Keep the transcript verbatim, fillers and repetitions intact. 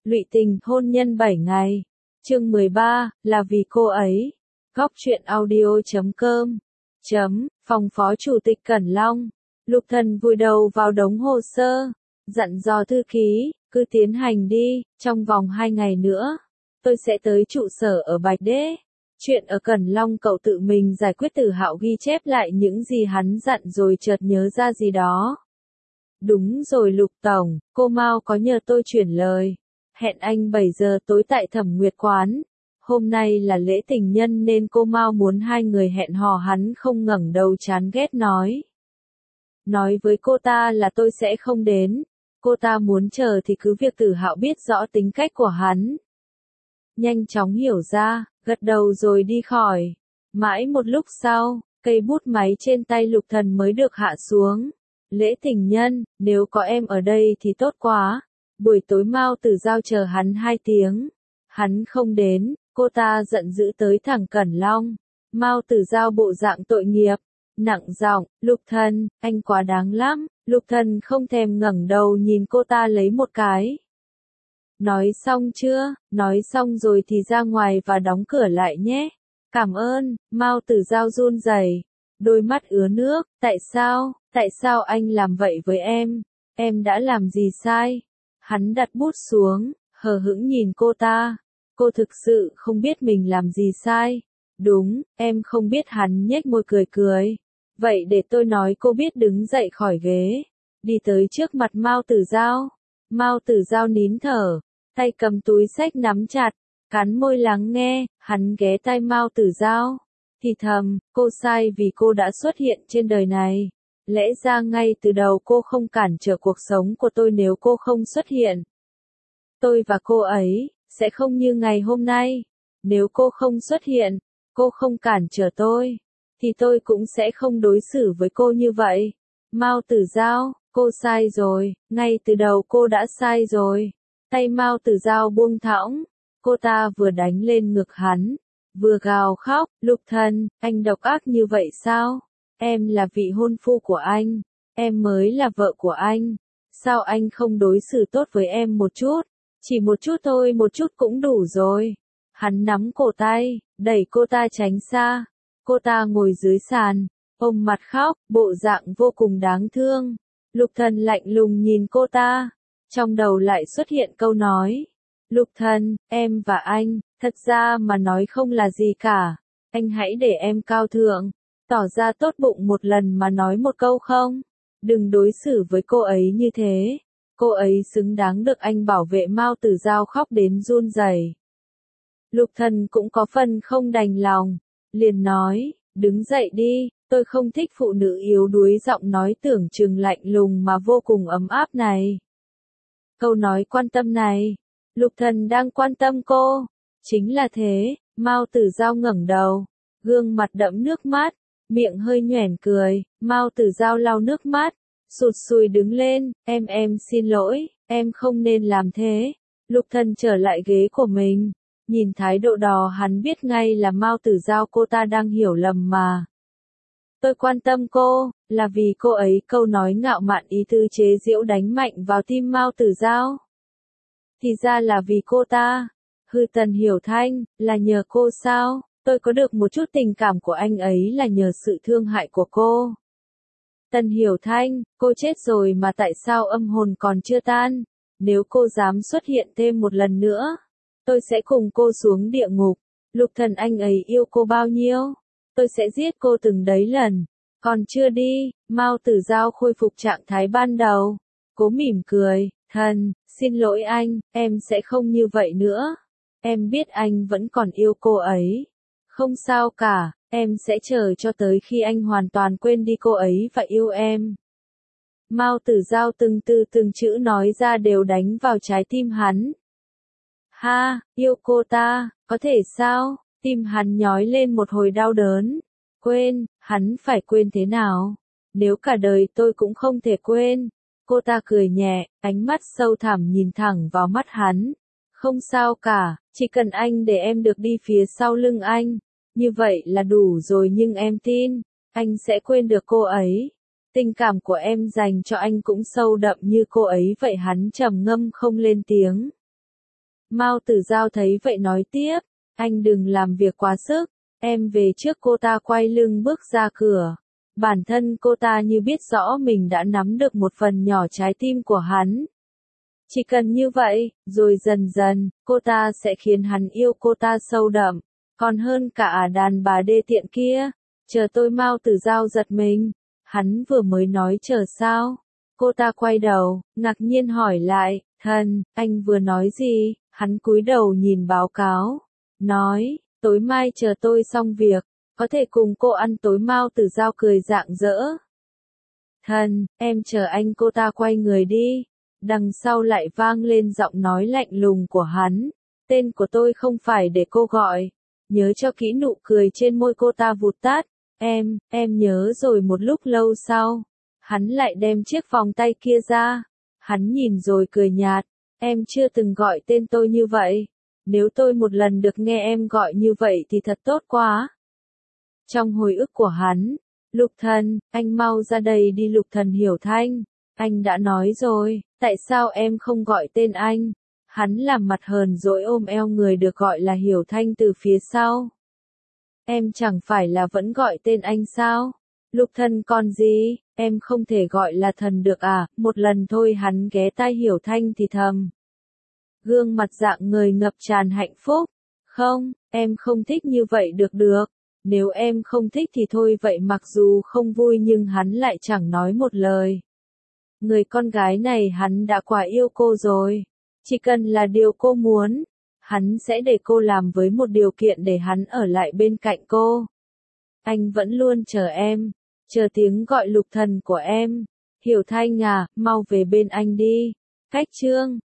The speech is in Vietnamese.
Lụy tình hôn nhân bảy ngày. Chương mười ba, là vì cô ấy. Góc truyện audio chấm com. Chấm, phòng phó chủ tịch Cẩn Long. Lục Thần vùi đầu vào đống hồ sơ, dặn dò thư ký, cứ tiến hành đi, trong vòng hai ngày nữa, tôi sẽ tới trụ sở ở Bạch Đế. Chuyện ở Cẩn Long cậu tự mình giải quyết. Tử Hạo ghi chép lại những gì hắn dặn rồi chợt nhớ ra gì đó. Đúng rồi Lục Tổng, cô Mao có nhờ tôi chuyển lời. Hẹn anh bảy giờ tối tại Thẩm Nguyệt Quán. Hôm nay là lễ tình nhân nên cô Mao muốn hai người hẹn hò. Hắn không ngẩng đầu chán ghét nói. Nói với cô ta là tôi sẽ không đến. Cô ta muốn chờ thì cứ việc. Tử Hạo biết rõ tính cách của hắn. Nhanh chóng hiểu ra, gật đầu rồi đi khỏi. Mãi một lúc sau, cây bút máy trên tay Lục Thần mới được hạ xuống. Lễ tình nhân, nếu có em ở đây thì tốt quá. Buổi tối Mao Tử Giao chờ hắn hai tiếng. Hắn không đến, cô ta giận dữ tới thẳng Cẩn Long. Mao Tử Giao bộ dạng tội nghiệp, nặng giọng, Lục Thần, anh quá đáng lắm. Lục Thần không thèm ngẩng đầu nhìn cô ta lấy một cái. Nói xong chưa? Nói xong rồi thì ra ngoài và đóng cửa lại nhé. Cảm ơn. Mao Tử Giao run rẩy, đôi mắt ứa nước. Tại sao? Tại sao anh làm vậy với em? Em đã làm gì sai? Hắn đặt bút xuống, hờ hững nhìn cô ta. Cô thực sự không biết mình làm gì sai. Đúng, em không biết. Hắn nhếch môi cười cười. Vậy để tôi nói. Cô biết đứng dậy khỏi ghế, đi tới trước mặt Mao Tử Giao. Mao Tử Giao nín thở, tay cầm túi xách nắm chặt, cắn môi lắng nghe. Hắn ghé tai Mao Tử Giao, thì thầm, cô sai vì cô đã xuất hiện trên đời này. Lẽ ra ngay từ đầu cô không cản trở cuộc sống của tôi. Nếu cô không xuất hiện, tôi và cô ấy sẽ không như ngày hôm nay. Nếu cô không xuất hiện, cô không cản trở tôi, thì tôi cũng sẽ không đối xử với cô như vậy. Mao Tử Giao, cô sai rồi, ngay từ đầu cô đã sai rồi. Tay Mao Tử Giao buông thõng, cô ta vừa đánh lên ngực hắn, vừa gào khóc, Lục Thần, anh độc ác như vậy sao? Em là vị hôn phu của anh, em mới là vợ của anh. Sao anh không đối xử tốt với em một chút? Chỉ một chút thôi, một chút cũng đủ rồi. Hắn nắm cổ tay, đẩy cô ta tránh xa. Cô ta ngồi dưới sàn, ôm mặt khóc, bộ dạng vô cùng đáng thương. Lục Thần lạnh lùng nhìn cô ta, trong đầu lại xuất hiện câu nói. Lục Thần, em và anh, thật ra mà nói không là gì cả. Anh hãy để em cao thượng, tỏ ra tốt bụng một lần mà nói một câu không? Đừng đối xử với cô ấy như thế. Cô ấy xứng đáng được anh bảo vệ. Mao Tử Giao khóc đến run rẩy. Lục Thần cũng có phần không đành lòng, liền nói, đứng dậy đi, tôi không thích phụ nữ yếu đuối. Giọng nói tưởng chừng lạnh lùng mà vô cùng ấm áp này. Câu nói quan tâm này, Lục Thần đang quan tâm cô. Chính là thế. Mao Tử Giao ngẩng đầu, gương mặt đẫm nước mắt, miệng hơi nhoẻn cười. Mao Tử Giao lau nước mắt, sụt sùi đứng lên, em em xin lỗi, em không nên làm thế. Lục Thần trở lại ghế của mình, nhìn thái độ đó hắn biết ngay là Mao Tử Giao. Cô ta đang hiểu lầm mà. Tôi quan tâm cô, là vì cô ấy. Câu nói ngạo mạn ý tứ chế giễu đánh mạnh vào tim Mao Tử Giao. Thì ra là vì cô ta. Hư Tần Hiểu Thanh, là nhờ cô sao? Tôi có được một chút tình cảm của anh ấy là nhờ sự thương hại của cô. Tần Hiểu Thanh, cô chết rồi mà tại sao âm hồn còn chưa tan? Nếu cô dám xuất hiện thêm một lần nữa, tôi sẽ cùng cô xuống địa ngục. Lục Thần, anh ấy yêu cô bao nhiêu? Tôi sẽ giết cô từng đấy lần. Còn chưa đi. Mao Tử Giao khôi phục trạng thái ban đầu, cố mỉm cười, Thần, xin lỗi anh, em sẽ không như vậy nữa. Em biết anh vẫn còn yêu cô ấy. Không sao cả, em sẽ chờ cho tới khi anh hoàn toàn quên đi cô ấy và yêu em. Mao Tử Giao từng từ từng chữ nói ra đều đánh vào trái tim hắn. Ha, yêu cô ta, có thể sao? Tim hắn nhói lên một hồi đau đớn. Quên, hắn phải quên thế nào? Nếu cả đời tôi cũng không thể quên. Cô ta cười nhẹ, ánh mắt sâu thẳm nhìn thẳng vào mắt hắn. Không sao cả, chỉ cần anh để em được đi phía sau lưng anh. Như vậy là đủ rồi. Nhưng em tin, anh sẽ quên được cô ấy. Tình cảm của em dành cho anh cũng sâu đậm như cô ấy vậy. Hắn trầm ngâm không lên tiếng. Mao Tử Giao thấy vậy nói tiếp, anh đừng làm việc quá sức, em về trước. Cô ta quay lưng bước ra cửa. Bản thân cô ta như biết rõ mình đã nắm được một phần nhỏ trái tim của hắn. Chỉ cần như vậy, rồi dần dần, cô ta sẽ khiến hắn yêu cô ta sâu đậm, còn hơn cả đàn bà đê tiện kia. Chờ tôi. Mao Tử Giao giật mình, hắn vừa mới nói chờ sao? Cô ta quay đầu, ngạc nhiên hỏi lại, thần, anh vừa nói gì? Hắn cúi đầu nhìn báo cáo, nói, tối mai chờ tôi xong việc, có thể cùng cô ăn tối. Mao Tử Giao cười rạng rỡ. Thần, em chờ anh. Cô ta quay người đi. Đằng sau lại vang lên giọng nói lạnh lùng của hắn, tên của tôi không phải để cô gọi, nhớ cho kỹ. Nụ cười trên môi cô ta vụt tắt, em, em nhớ rồi. Một lúc lâu sau, hắn lại đem chiếc vòng tay kia ra, hắn nhìn rồi cười nhạt, em chưa từng gọi tên tôi như vậy, nếu tôi một lần được nghe em gọi như vậy thì thật tốt quá. Trong hồi ức của hắn, Lục Thần, anh mau ra đây đi. Lục Thần Hiểu Thanh, anh đã nói rồi, tại sao em không gọi tên anh? Hắn làm mặt hờn dỗi ôm eo người được gọi là Hiểu Thanh từ phía sau. Em chẳng phải là vẫn gọi tên anh sao? Lục Thần còn gì, em không thể gọi là thần được à? Một lần thôi. Hắn ghé tai Hiểu Thanh thì thầm. Gương mặt dạng người ngập tràn hạnh phúc. Không, em không thích như vậy được được. Nếu em không thích thì thôi vậy. Mặc dù không vui nhưng hắn lại chẳng nói một lời. Người con gái này hắn đã quá yêu cô rồi. Chỉ cần là điều cô muốn, hắn sẽ để cô làm với một điều kiện để hắn ở lại bên cạnh cô. Anh vẫn luôn chờ em, chờ tiếng gọi Lục Thần của em. Hiểu Thanh à, mau về bên anh đi. Cách chương